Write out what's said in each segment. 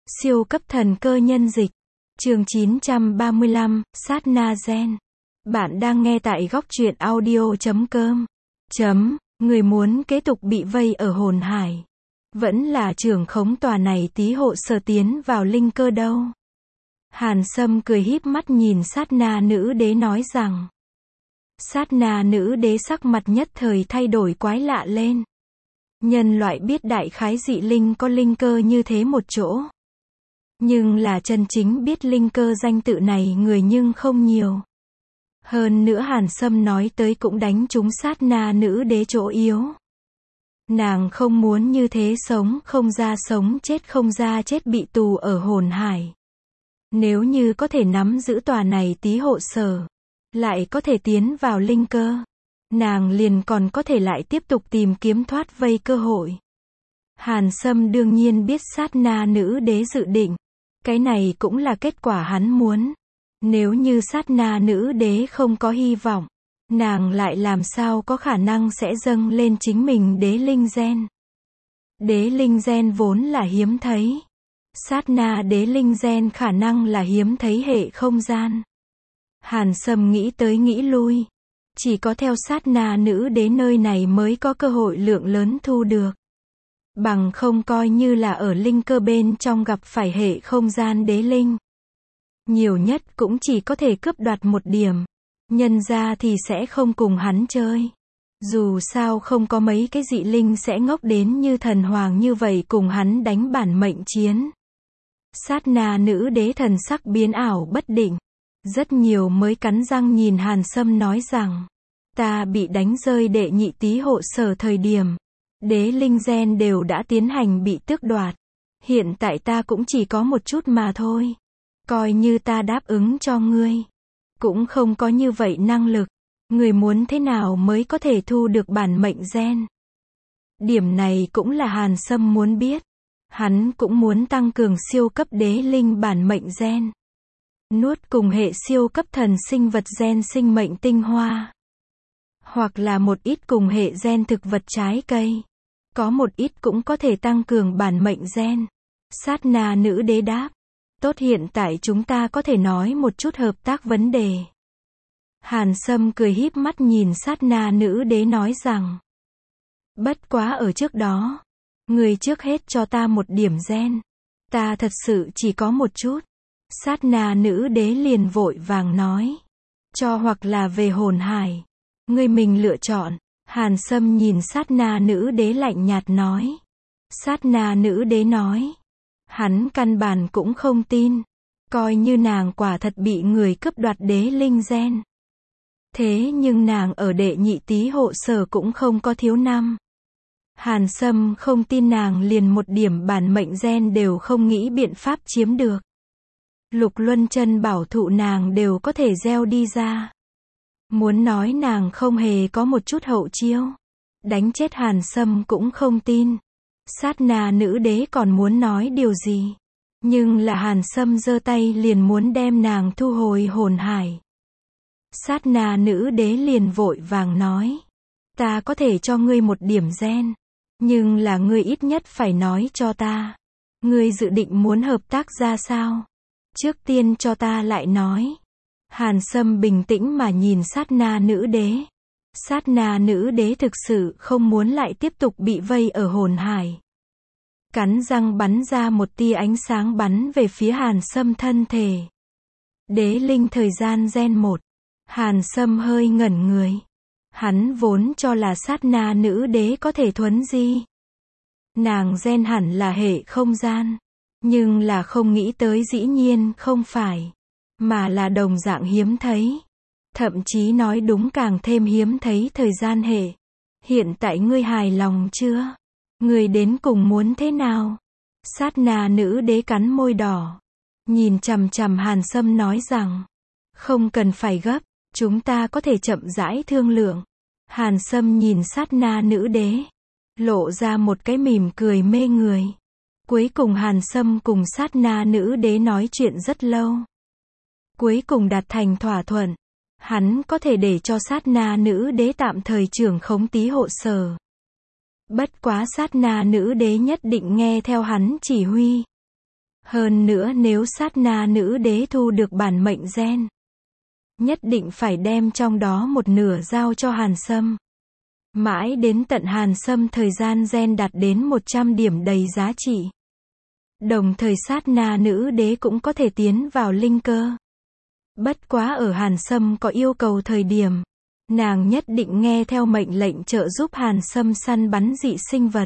Siêu cấp thần cơ nhân dịch. Chương 935, Sát Na Gen. Bạn đang nghe tại góc truyện audio.com. Người muốn kế tục bị vây ở hồn hải. Vẫn là trưởng khống tòa này tí hộ sở tiến vào linh cơ đâu. Hàn Sâm cười híp mắt nhìn Sát Na nữ đế nói rằng. Sát Na nữ đế sắc mặt nhất thời thay đổi quái lạ lên. Nhân loại biết đại khái dị linh có linh cơ như thế một chỗ. Nhưng là chân chính biết linh cơ danh tự này người nhưng không nhiều. Hơn nữa Hàn Sâm nói tới cũng đánh trúng Sát Na nữ đế chỗ yếu. Nàng không muốn như thế sống không ra chết bị tù ở hồn hải. Nếu như có thể nắm giữ tòa này tí hộ sở, lại có thể tiến vào linh cơ, nàng liền còn có thể lại tiếp tục tìm kiếm thoát vây cơ hội. Hàn Sâm đương nhiên biết Sát Na nữ đế dự định. Cái này cũng là kết quả hắn muốn. Nếu như Sát Na nữ đế không có hy vọng, nàng lại làm sao có khả năng sẽ dâng lên chính mình đế linh gen. Đế linh gen vốn là hiếm thấy. Sát Na đế linh gen khả năng là hiếm thấy hệ không gian. Hàn Sâm nghĩ tới nghĩ lui. Chỉ có theo Sát Na nữ đế nơi này mới có cơ hội lượng lớn thu được. Bằng không coi như là ở linh cơ bên trong gặp phải hệ không gian đế linh. Nhiều nhất cũng chỉ có thể cướp đoạt một điểm. Nhân ra thì sẽ không cùng hắn chơi. Dù sao không có mấy cái dị linh sẽ ngốc đến như thần hoàng như vậy cùng hắn đánh bản mệnh chiến. Sát Na nữ đế thần sắc biến ảo bất định. Rất nhiều mới cắn răng nhìn Hàn Sâm nói rằng. Ta bị đánh rơi đệ nhị tí hộ sở thời điểm. Đế linh gen đều đã tiến hành bị tước đoạt. Hiện tại ta cũng chỉ có một chút mà thôi. Coi như ta đáp ứng cho ngươi. Cũng không có như vậy năng lực. Ngươi muốn thế nào mới có thể thu được bản mệnh gen? Điểm này cũng là Hàn Sâm muốn biết. Hắn cũng muốn tăng cường siêu cấp đế linh bản mệnh gen. Nuốt cùng hệ siêu cấp thần sinh vật gen sinh mệnh tinh hoa. Hoặc là một ít cùng hệ gen thực vật trái cây. Có một ít cũng có thể tăng cường bản mệnh gen. Sát Na nữ đế đáp. Tốt, hiện tại chúng ta có thể nói một chút hợp tác vấn đề. Hàn Sâm cười híp mắt nhìn Sát Na nữ đế nói rằng. Bất quá ở trước đó. Người trước hết cho ta một điểm gen. Ta thật sự chỉ có một chút. Sát Na nữ đế liền vội vàng nói. Cho hoặc là về hồn hải. Người mình lựa chọn. Hàn Sâm nhìn Sát Na nữ đế lạnh nhạt nói. Sát Na nữ đế nói. Hắn căn bản cũng không tin. Coi như nàng quả thật bị người cướp đoạt đế linh gen. Thế nhưng nàng ở đệ nhị tí hộ sở cũng không có thiếu năm. Hàn Sâm không tin nàng liền một điểm bản mệnh gen đều không nghĩ biện pháp chiếm được. Lục Luân chân bảo thụ nàng đều có thể gieo đi ra. Muốn nói nàng không hề có một chút hậu chiêu. Đánh chết Hàn Sâm cũng không tin. Sát Na nữ đế còn muốn nói điều gì. Nhưng là Hàn Sâm giơ tay liền muốn đem nàng thu hồi hồn hải. Sát Na nữ đế liền vội vàng nói. Ta có thể cho ngươi một điểm gen. Nhưng là ngươi ít nhất phải nói cho ta. Ngươi dự định muốn hợp tác ra sao? Trước tiên cho ta lại nói. Hàn Sâm bình tĩnh mà nhìn Sát Na nữ đế. Sát Na nữ đế thực sự không muốn lại tiếp tục bị vây ở hồn hải. Cắn răng bắn ra một tia ánh sáng bắn về phía Hàn Sâm thân thể. Đế linh thời gian gen 1. Hàn Sâm hơi ngẩn người. Hắn vốn cho là Sát Na nữ đế có thể thuấn di. Nàng gen hẳn là hệ không gian. Nhưng là không nghĩ tới dĩ nhiên không phải. Mà là đồng dạng hiếm thấy. Thậm chí nói đúng càng thêm hiếm thấy thời gian hệ. Hiện tại ngươi hài lòng chưa? Ngươi đến cùng muốn thế nào? Sát Na nữ đế cắn môi đỏ. Nhìn chằm chằm Hàn Sâm nói rằng. Không cần phải gấp. Chúng ta có thể chậm rãi thương lượng. Hàn Sâm nhìn Sát Na nữ đế. Lộ ra một cái mỉm cười mê người. Cuối cùng Hàn Sâm cùng Sát Na nữ đế nói chuyện rất lâu. Cuối cùng đạt thành thỏa thuận. Hắn có thể để cho Sát Na nữ đế tạm thời trưởng khống tí hộ sở. Bất quá Sát Na nữ đế nhất định nghe theo hắn chỉ huy. Hơn nữa nếu sát na nữ đế thu được bản mệnh gen, nhất định phải đem trong đó một nửa giao cho Hàn Sâm. Mãi đến tận Hàn Sâm thời gian gen đạt đến 100 điểm đầy giá trị. Đồng thời sát na nữ đế cũng có thể tiến vào linh cơ. Bất quá ở Hàn Sâm có yêu cầu thời điểm, nàng nhất định nghe theo mệnh lệnh trợ giúp Hàn Sâm săn bắn dị sinh vật.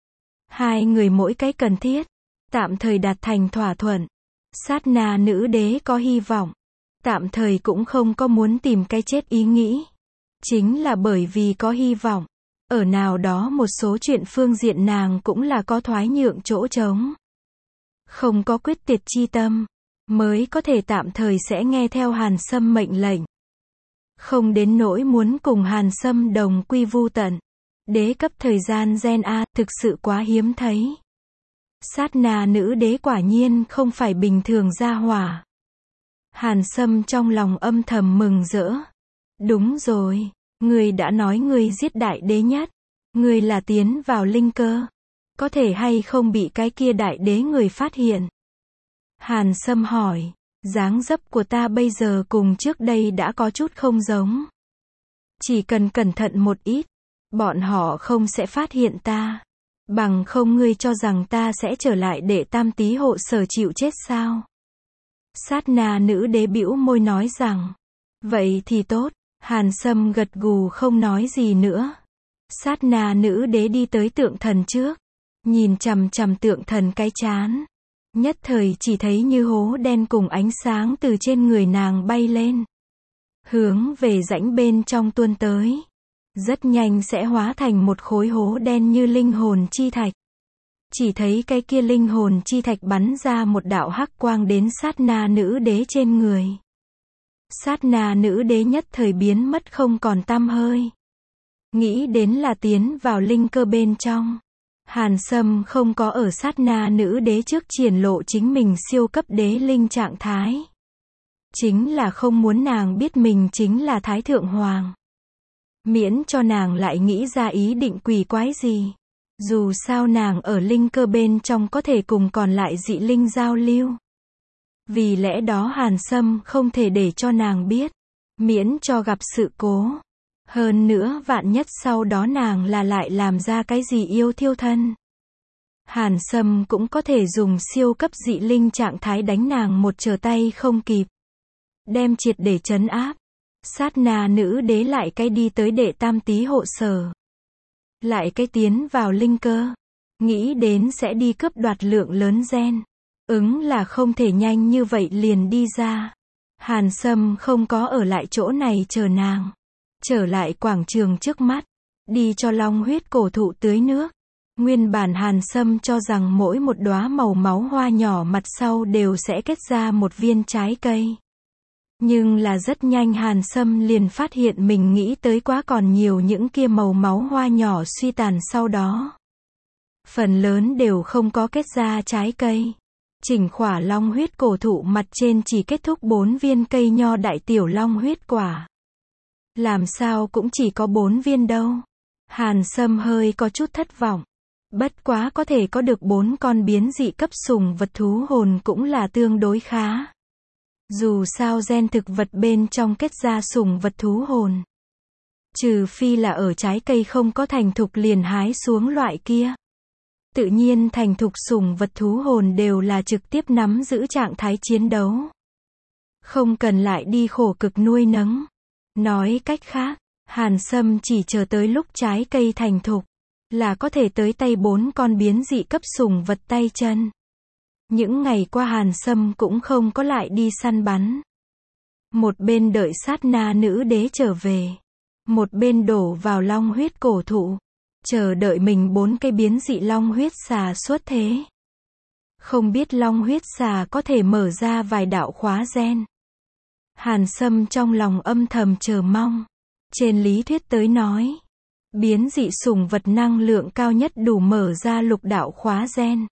Hai người mỗi cái cần thiết, tạm thời đạt thành thỏa thuận. Sát na nữ đế có hy vọng, tạm thời cũng không có muốn tìm cái chết ý nghĩ. Chính là bởi vì có hy vọng, ở nào đó một số chuyện phương diện nàng cũng là có thoái nhượng chỗ trống. Không có quyết tuyệt chi tâm, mới có thể tạm thời sẽ nghe theo Hàn Sâm mệnh lệnh. Không đến nỗi muốn cùng Hàn Sâm đồng quy vu tận. Đế cấp thời gian gen A thực sự quá hiếm thấy. Sát na nữ đế quả nhiên không phải bình thường gia hỏa. Hàn Sâm trong lòng âm thầm mừng rỡ. Đúng rồi, ngươi đã nói ngươi giết đại đế nhất. Ngươi là tiến vào linh cơ. Có thể hay không bị cái kia đại đế người phát hiện? Hàn Sâm hỏi, dáng dấp của ta bây giờ cùng trước đây đã có chút không giống. Chỉ cần cẩn thận một ít, bọn họ không sẽ phát hiện ta. Bằng không ngươi cho rằng ta sẽ trở lại để tam tí hộ sở chịu chết sao? Sát na nữ đế bĩu môi nói rằng, vậy thì tốt. Hàn Sâm gật gù không nói gì nữa. Sát na nữ đế đi tới tượng thần trước, nhìn chằm chằm tượng thần cái trán. Nhất thời chỉ thấy như hố đen cùng ánh sáng từ trên người nàng bay lên, hướng về rãnh bên trong tuôn tới. Rất nhanh sẽ hóa thành một khối hố đen như linh hồn chi thạch. Chỉ thấy cái kia linh hồn chi thạch bắn ra một đạo hắc quang đến sát na nữ đế trên người. Sát na nữ đế nhất thời biến mất không còn tăm hơi. Nghĩ đến là tiến vào linh cơ bên trong. Hàn Sâm không có ở sát na nữ đế trước triển lộ chính mình siêu cấp đế linh trạng thái. Chính là không muốn nàng biết mình chính là Thái Thượng Hoàng. Miễn cho nàng lại nghĩ ra ý định quỷ quái gì. Dù sao nàng ở linh cơ bên trong có thể cùng còn lại dị linh giao lưu. Vì lẽ đó Hàn Sâm không thể để cho nàng biết. Miễn cho gặp sự cố. Hơn nữa vạn nhất sau đó nàng là lại làm ra cái gì yêu thiêu thân. Hàn Sâm cũng có thể dùng siêu cấp dị linh trạng thái đánh nàng một trở tay không kịp. Đem triệt để trấn áp. Sát na nữ đế lại cái đi tới đệ tam tí hộ sở. Lại cái tiến vào linh cơ. Nghĩ đến sẽ đi cướp đoạt lượng lớn gen. Là không thể nhanh như vậy liền đi ra. Hàn Sâm không có ở lại chỗ này chờ nàng. Trở lại quảng trường trước mắt. Đi cho long huyết cổ thụ tưới nước. Nguyên bản Hàn Sâm cho rằng mỗi một đóa màu máu hoa nhỏ mặt sau đều sẽ kết ra một viên trái cây. Nhưng là rất nhanh Hàn Sâm liền phát hiện mình nghĩ tới quá còn nhiều những kia màu máu hoa nhỏ suy tàn sau đó. Phần lớn đều không có kết ra trái cây. Chỉnh khỏa long huyết cổ thụ mặt trên chỉ kết thúc 4 viên cây nho đại tiểu long huyết quả. Làm sao cũng chỉ có 4 viên đâu. Hàn Sâm hơi có chút thất vọng. Bất quá có thể có được 4 con biến dị cấp sủng vật thú hồn cũng là tương đối khá. Dù sao gen thực vật bên trong kết ra sủng vật thú hồn. Trừ phi là ở trái cây không có thành thục liền hái xuống loại kia. Tự nhiên thành thục sủng vật thú hồn đều là trực tiếp nắm giữ trạng thái chiến đấu. Không cần lại đi khổ cực nuôi nấng. Nói cách khác, Hàn Sâm chỉ chờ tới lúc trái cây thành thục, là có thể tới tay 4 con biến dị cấp sủng vật tay chân. Những ngày qua Hàn Sâm cũng không có lại đi săn bắn. Một bên đợi sát na nữ đế trở về. Một bên đổ vào long huyết cổ thụ. Chờ đợi mình 4 cái biến dị long huyết xà xuất thế. Không biết long huyết xà có thể mở ra vài đạo khóa gen. Hàn Sâm trong lòng âm thầm chờ mong. Trên lý thuyết tới nói, biến dị sủng vật năng lượng cao nhất đủ mở ra lục đạo khóa gen.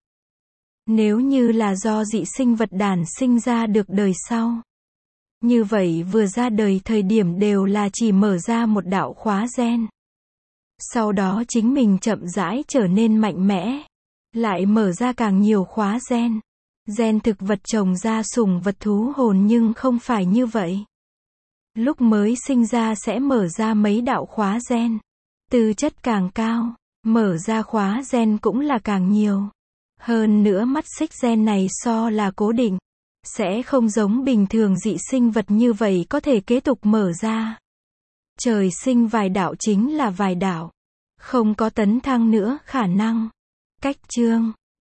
Nếu như là do dị sinh vật đản sinh ra được đời sau. Như vậy vừa ra đời thời điểm đều là chỉ mở ra một đạo khóa gen. Sau đó chính mình chậm rãi trở nên mạnh mẽ. Lại mở ra càng nhiều khóa gen. Gen thực vật trồng ra sủng vật thú hồn nhưng không phải như vậy. Lúc mới sinh ra sẽ mở ra mấy đạo khóa gen. Tư chất càng cao, mở ra khóa gen cũng là càng nhiều. Hơn nữa mắt xích gen này so là cố định. Sẽ không giống bình thường dị sinh vật như vậy có thể kế tục mở ra. Trời sinh vài đạo chính là vài đạo. Không có tấn thăng nữa khả năng. Cách chương